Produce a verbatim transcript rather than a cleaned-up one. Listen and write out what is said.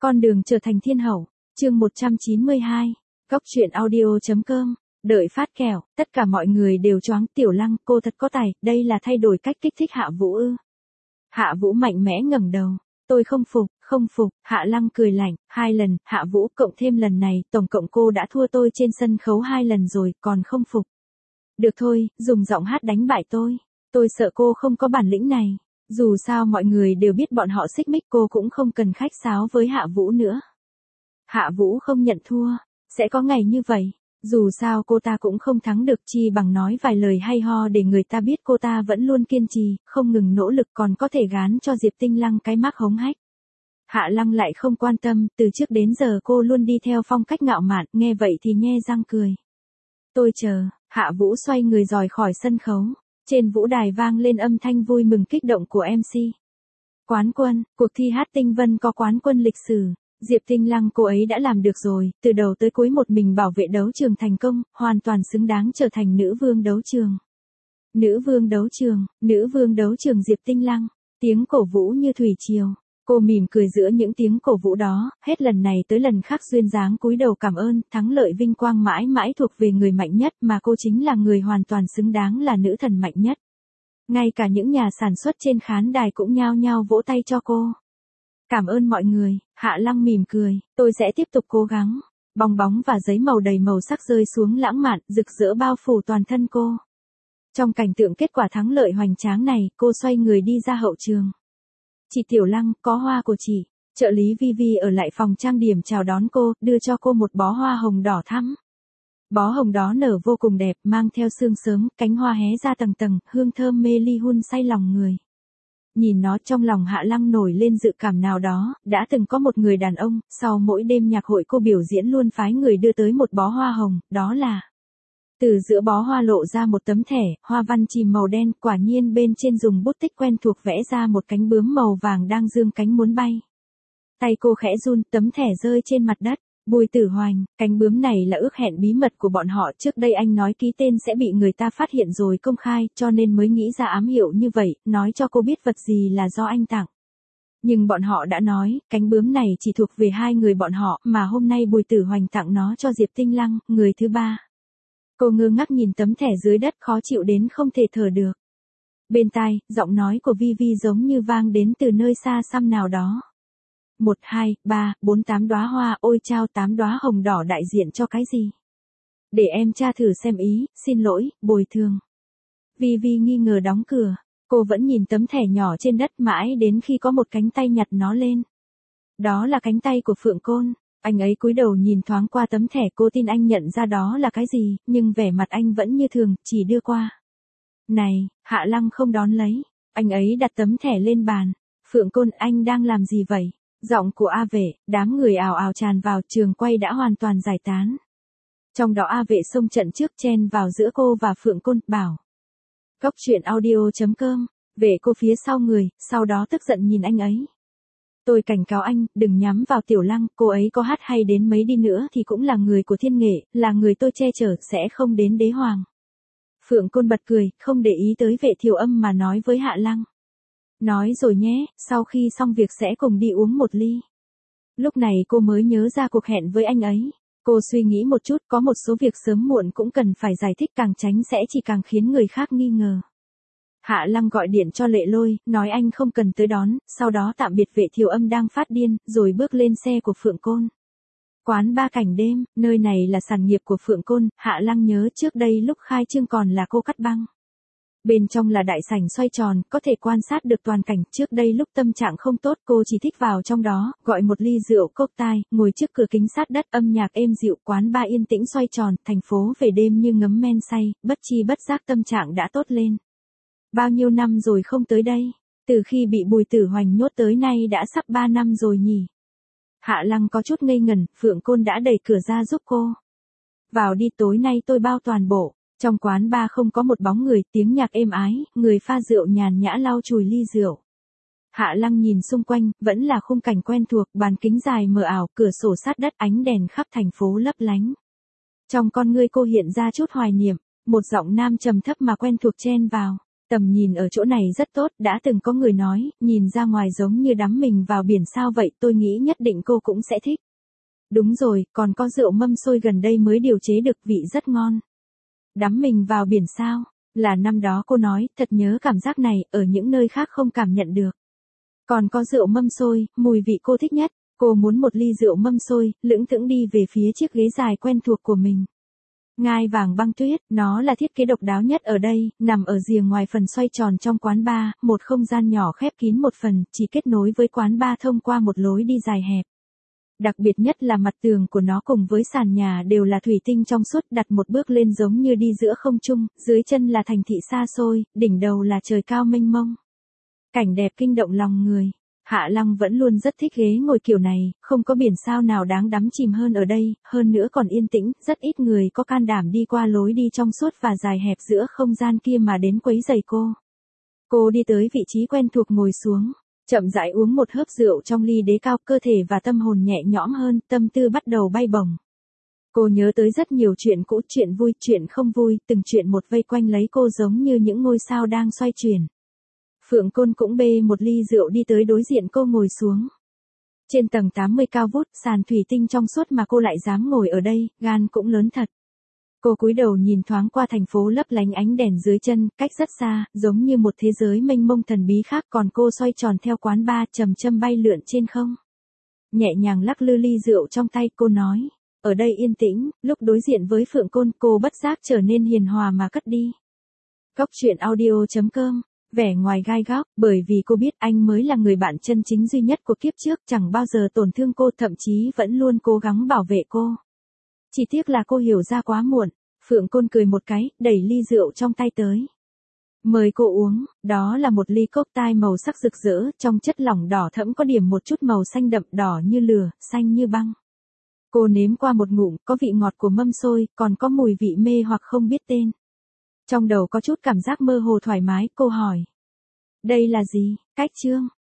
Con đường trở thành thiên hậu, chương một trăm chín mươi hai, Góc truyện audio.com, đợi phát kèo, tất cả mọi người đều choáng. Tiểu Lăng, cô thật có tài, đây là thay đổi cách kích thích Hạ Vũ ư? Hạ Vũ mạnh mẽ ngẩng đầu, tôi không phục, không phục. Hạ Lăng cười lạnh, hai lần, Hạ Vũ cộng thêm lần này, tổng cộng cô đã thua tôi trên sân khấu hai lần rồi, còn không phục. Được thôi, dùng giọng hát đánh bại tôi, tôi sợ cô không có bản lĩnh này. Dù sao mọi người đều biết bọn họ xích mích, cô cũng không cần khách sáo với Hạ Vũ nữa. Hạ Vũ không nhận thua, sẽ có ngày như vậy. Dù sao cô ta cũng không thắng được, chi bằng nói vài lời hay ho để người ta biết cô ta vẫn luôn kiên trì, không ngừng nỗ lực, còn có thể gán cho Diệp Tinh Lăng cái mác hống hách. Hạ Lăng lại không quan tâm, từ trước đến giờ cô luôn đi theo phong cách ngạo mạn, nghe vậy thì nhe răng cười. Tôi chờ. Hạ Vũ xoay người rời khỏi sân khấu. Trên vũ đài vang lên âm thanh vui mừng kích động của em xê. Quán quân, cuộc thi hát Tinh Vân có quán quân lịch sử. Diệp Tinh Lăng, cô ấy đã làm được rồi, từ đầu tới cuối một mình bảo vệ đấu trường thành công, hoàn toàn xứng đáng trở thành nữ vương đấu trường. Nữ vương đấu trường, nữ vương đấu trường Diệp Tinh Lăng, tiếng cổ vũ như thủy triều. Cô mỉm cười giữa những tiếng cổ vũ đó, hết lần này tới lần khác duyên dáng cúi đầu cảm ơn, thắng lợi vinh quang mãi mãi thuộc về người mạnh nhất, mà cô chính là người hoàn toàn xứng đáng là nữ thần mạnh nhất. Ngay cả những nhà sản xuất trên khán đài cũng nhao nhao vỗ tay cho cô. Cảm ơn mọi người. Hạ Lăng mỉm cười, tôi sẽ tiếp tục cố gắng. Bong bóng và giấy màu đầy màu sắc rơi xuống lãng mạn, rực rỡ bao phủ toàn thân cô. Trong cảnh tượng kết quả thắng lợi hoành tráng này, cô xoay người đi ra hậu trường. Chị Tiểu Lăng, có hoa của chị. Trợ lý Vi Vi ở lại phòng trang điểm chào đón cô, đưa cho cô một bó hoa hồng đỏ thắm. Bó hồng đó nở vô cùng đẹp, mang theo sương sớm, cánh hoa hé ra tầng tầng, hương thơm mê ly hun say lòng người. Nhìn nó, trong lòng Hạ Lăng nổi lên dự cảm nào đó, đã từng có một người đàn ông, sau mỗi đêm nhạc hội cô biểu diễn luôn phái người đưa tới một bó hoa hồng, đó là... Từ giữa bó hoa lộ ra một tấm thẻ, hoa văn chìm màu đen, quả nhiên bên trên dùng bút tích quen thuộc vẽ ra một cánh bướm màu vàng đang dương cánh muốn bay. Tay cô khẽ run, tấm thẻ rơi trên mặt đất. Bùi Tử Hoành, cánh bướm này là ước hẹn bí mật của bọn họ, trước đây anh nói ký tên sẽ bị người ta phát hiện rồi công khai, cho nên mới nghĩ ra ám hiệu như vậy, nói cho cô biết vật gì là do anh tặng. Nhưng bọn họ đã nói, cánh bướm này chỉ thuộc về hai người bọn họ, mà hôm nay Bùi Tử Hoành tặng nó cho Diệp Tinh Lăng, người thứ ba. Cô ngơ ngác nhìn tấm thẻ dưới đất, khó chịu đến không thể thở được. Bên tai, giọng nói của Vi Vi giống như vang đến từ nơi xa xăm nào đó. Một, hai, ba, bốn, tám đóa hoa, ôi chao, tám đóa hồng đỏ đại diện cho cái gì? Để em tra thử xem ý, xin lỗi, bồi thường. Vi Vi nghi ngờ đóng cửa, cô vẫn nhìn tấm thẻ nhỏ trên đất mãi đến khi có một cánh tay nhặt nó lên. Đó là cánh tay của Phượng Côn. Anh ấy cúi đầu nhìn thoáng qua tấm thẻ, cô tin anh nhận ra đó là cái gì, nhưng vẻ mặt anh vẫn như thường, chỉ đưa qua. Này, Hạ Lăng không đón lấy, anh ấy đặt tấm thẻ lên bàn. Phượng Côn, anh đang làm gì vậy? Giọng của A Vệ, đám người ào ào tràn vào, trường quay đã hoàn toàn giải tán. Trong đó A Vệ xông trận trước, chen vào giữa cô và Phượng Côn, bảo. Góc truyện audio.com, Vệ cô phía sau người, sau đó tức giận nhìn anh ấy. Tôi cảnh cáo anh, đừng nhắm vào Tiểu Lăng, cô ấy có hát hay đến mấy đi nữa thì cũng là người của thiên nghệ, là người tôi che chở, sẽ không đến đế hoàng. Phượng Côn bật cười, không để ý tới Vệ Thiều Âm mà nói với Hạ Lăng. Nói rồi nhé, sau khi xong việc sẽ cùng đi uống một ly. Lúc này cô mới nhớ ra cuộc hẹn với anh ấy. Cô suy nghĩ một chút, có một số việc sớm muộn cũng cần phải giải thích, càng tránh sẽ chỉ càng khiến người khác nghi ngờ. Hạ Lăng gọi điện cho Lệ Lôi, nói anh không cần tới đón, sau đó tạm biệt Vệ Thiều Âm đang phát điên, rồi bước lên xe của Phượng Côn. Quán ba cảnh đêm, nơi này là sản nghiệp của Phượng Côn, Hạ Lăng nhớ trước đây lúc khai trương còn là cô cắt băng. Bên trong là đại sảnh xoay tròn, có thể quan sát được toàn cảnh, trước đây lúc tâm trạng không tốt cô chỉ thích vào trong đó, gọi một ly rượu cốc tai, ngồi trước cửa kính sát đất, âm nhạc êm dịu, quán ba yên tĩnh xoay tròn, thành phố về đêm như ngấm men say, bất chi bất giác tâm trạng đã tốt lên. Bao nhiêu năm rồi không tới đây, từ khi bị Bùi Tử Hoành nhốt tới nay đã sắp ba năm rồi nhỉ. Hạ Lăng có chút ngây ngẩn, Phượng Côn đã đẩy cửa ra giúp cô. Vào đi, tối nay tôi bao toàn bộ. Trong quán bar không có một bóng người, tiếng nhạc êm ái, người pha rượu nhàn nhã lau chùi ly rượu. Hạ Lăng nhìn xung quanh, vẫn là khung cảnh quen thuộc, bàn kính dài mờ ảo, cửa sổ sát đất, ánh đèn khắp thành phố lấp lánh. Trong con ngươi cô hiện ra chút hoài niệm, một giọng nam trầm thấp mà quen thuộc chen vào. Tầm nhìn ở chỗ này rất tốt, đã từng có người nói, nhìn ra ngoài giống như đắm mình vào biển sao vậy, tôi nghĩ nhất định cô cũng sẽ thích. Đúng rồi, còn có rượu mâm xôi gần đây mới điều chế được, vị rất ngon. Đắm mình vào biển sao? Là năm đó cô nói, thật nhớ cảm giác này, ở những nơi khác không cảm nhận được. Còn có rượu mâm xôi, mùi vị cô thích nhất, cô muốn một ly rượu mâm xôi, lững thững đi về phía chiếc ghế dài quen thuộc của mình. Ngai vàng băng tuyết, nó là thiết kế độc đáo nhất ở đây, nằm ở rìa ngoài phần xoay tròn trong quán bar, một không gian nhỏ khép kín một phần, chỉ kết nối với quán bar thông qua một lối đi dài hẹp. Đặc biệt nhất là mặt tường của nó cùng với sàn nhà đều là thủy tinh trong suốt, đặt một bước lên giống như đi giữa không trung, dưới chân là thành thị xa xôi, đỉnh đầu là trời cao mênh mông. Cảnh đẹp kinh động lòng người. Hạ Lăng vẫn luôn rất thích ghế ngồi kiểu này, không có biển sao nào đáng đắm chìm hơn ở đây, hơn nữa còn yên tĩnh, rất ít người có can đảm đi qua lối đi trong suốt và dài hẹp giữa không gian kia mà đến quấy rầy cô. Cô đi tới vị trí quen thuộc ngồi xuống, chậm rãi uống một hớp rượu trong ly đế cao, cơ thể và tâm hồn nhẹ nhõm hơn, tâm tư bắt đầu bay bổng. Cô nhớ tới rất nhiều chuyện cũ, chuyện vui, chuyện không vui, từng chuyện một vây quanh lấy cô giống như những ngôi sao đang xoay chuyển. Phượng Côn cũng bê một ly rượu đi tới đối diện cô ngồi xuống. Trên tầng tám mươi cao vút, sàn thủy tinh trong suốt mà cô lại dám ngồi ở đây, gan cũng lớn thật. Cô cúi đầu nhìn thoáng qua thành phố lấp lánh ánh đèn dưới chân, cách rất xa, giống như một thế giới mênh mông thần bí khác, còn cô xoay tròn theo quán bar, chầm châm bay lượn trên không. Nhẹ nhàng lắc lư ly rượu trong tay, cô nói, ở đây yên tĩnh, lúc đối diện với Phượng Côn, cô bất giác trở nên hiền hòa mà cất đi. Góc truyện audio chấm com. Vẻ ngoài gai góc, bởi vì cô biết anh mới là người bạn chân chính duy nhất của kiếp trước, chẳng bao giờ tổn thương cô, thậm chí vẫn luôn cố gắng bảo vệ cô. Chỉ tiếc là cô hiểu ra quá muộn. Phượng Côn cười một cái, đẩy ly rượu trong tay tới. Mời cô uống, đó là một ly cocktail màu sắc rực rỡ, trong chất lỏng đỏ thẫm có điểm một chút màu xanh đậm, đỏ như lửa, xanh như băng. Cô nếm qua một ngụm, có vị ngọt của mâm xôi, còn có mùi vị mê hoặc không biết tên. Trong đầu có chút cảm giác mơ hồ thoải mái, cô hỏi. Đây là gì? Cách chương.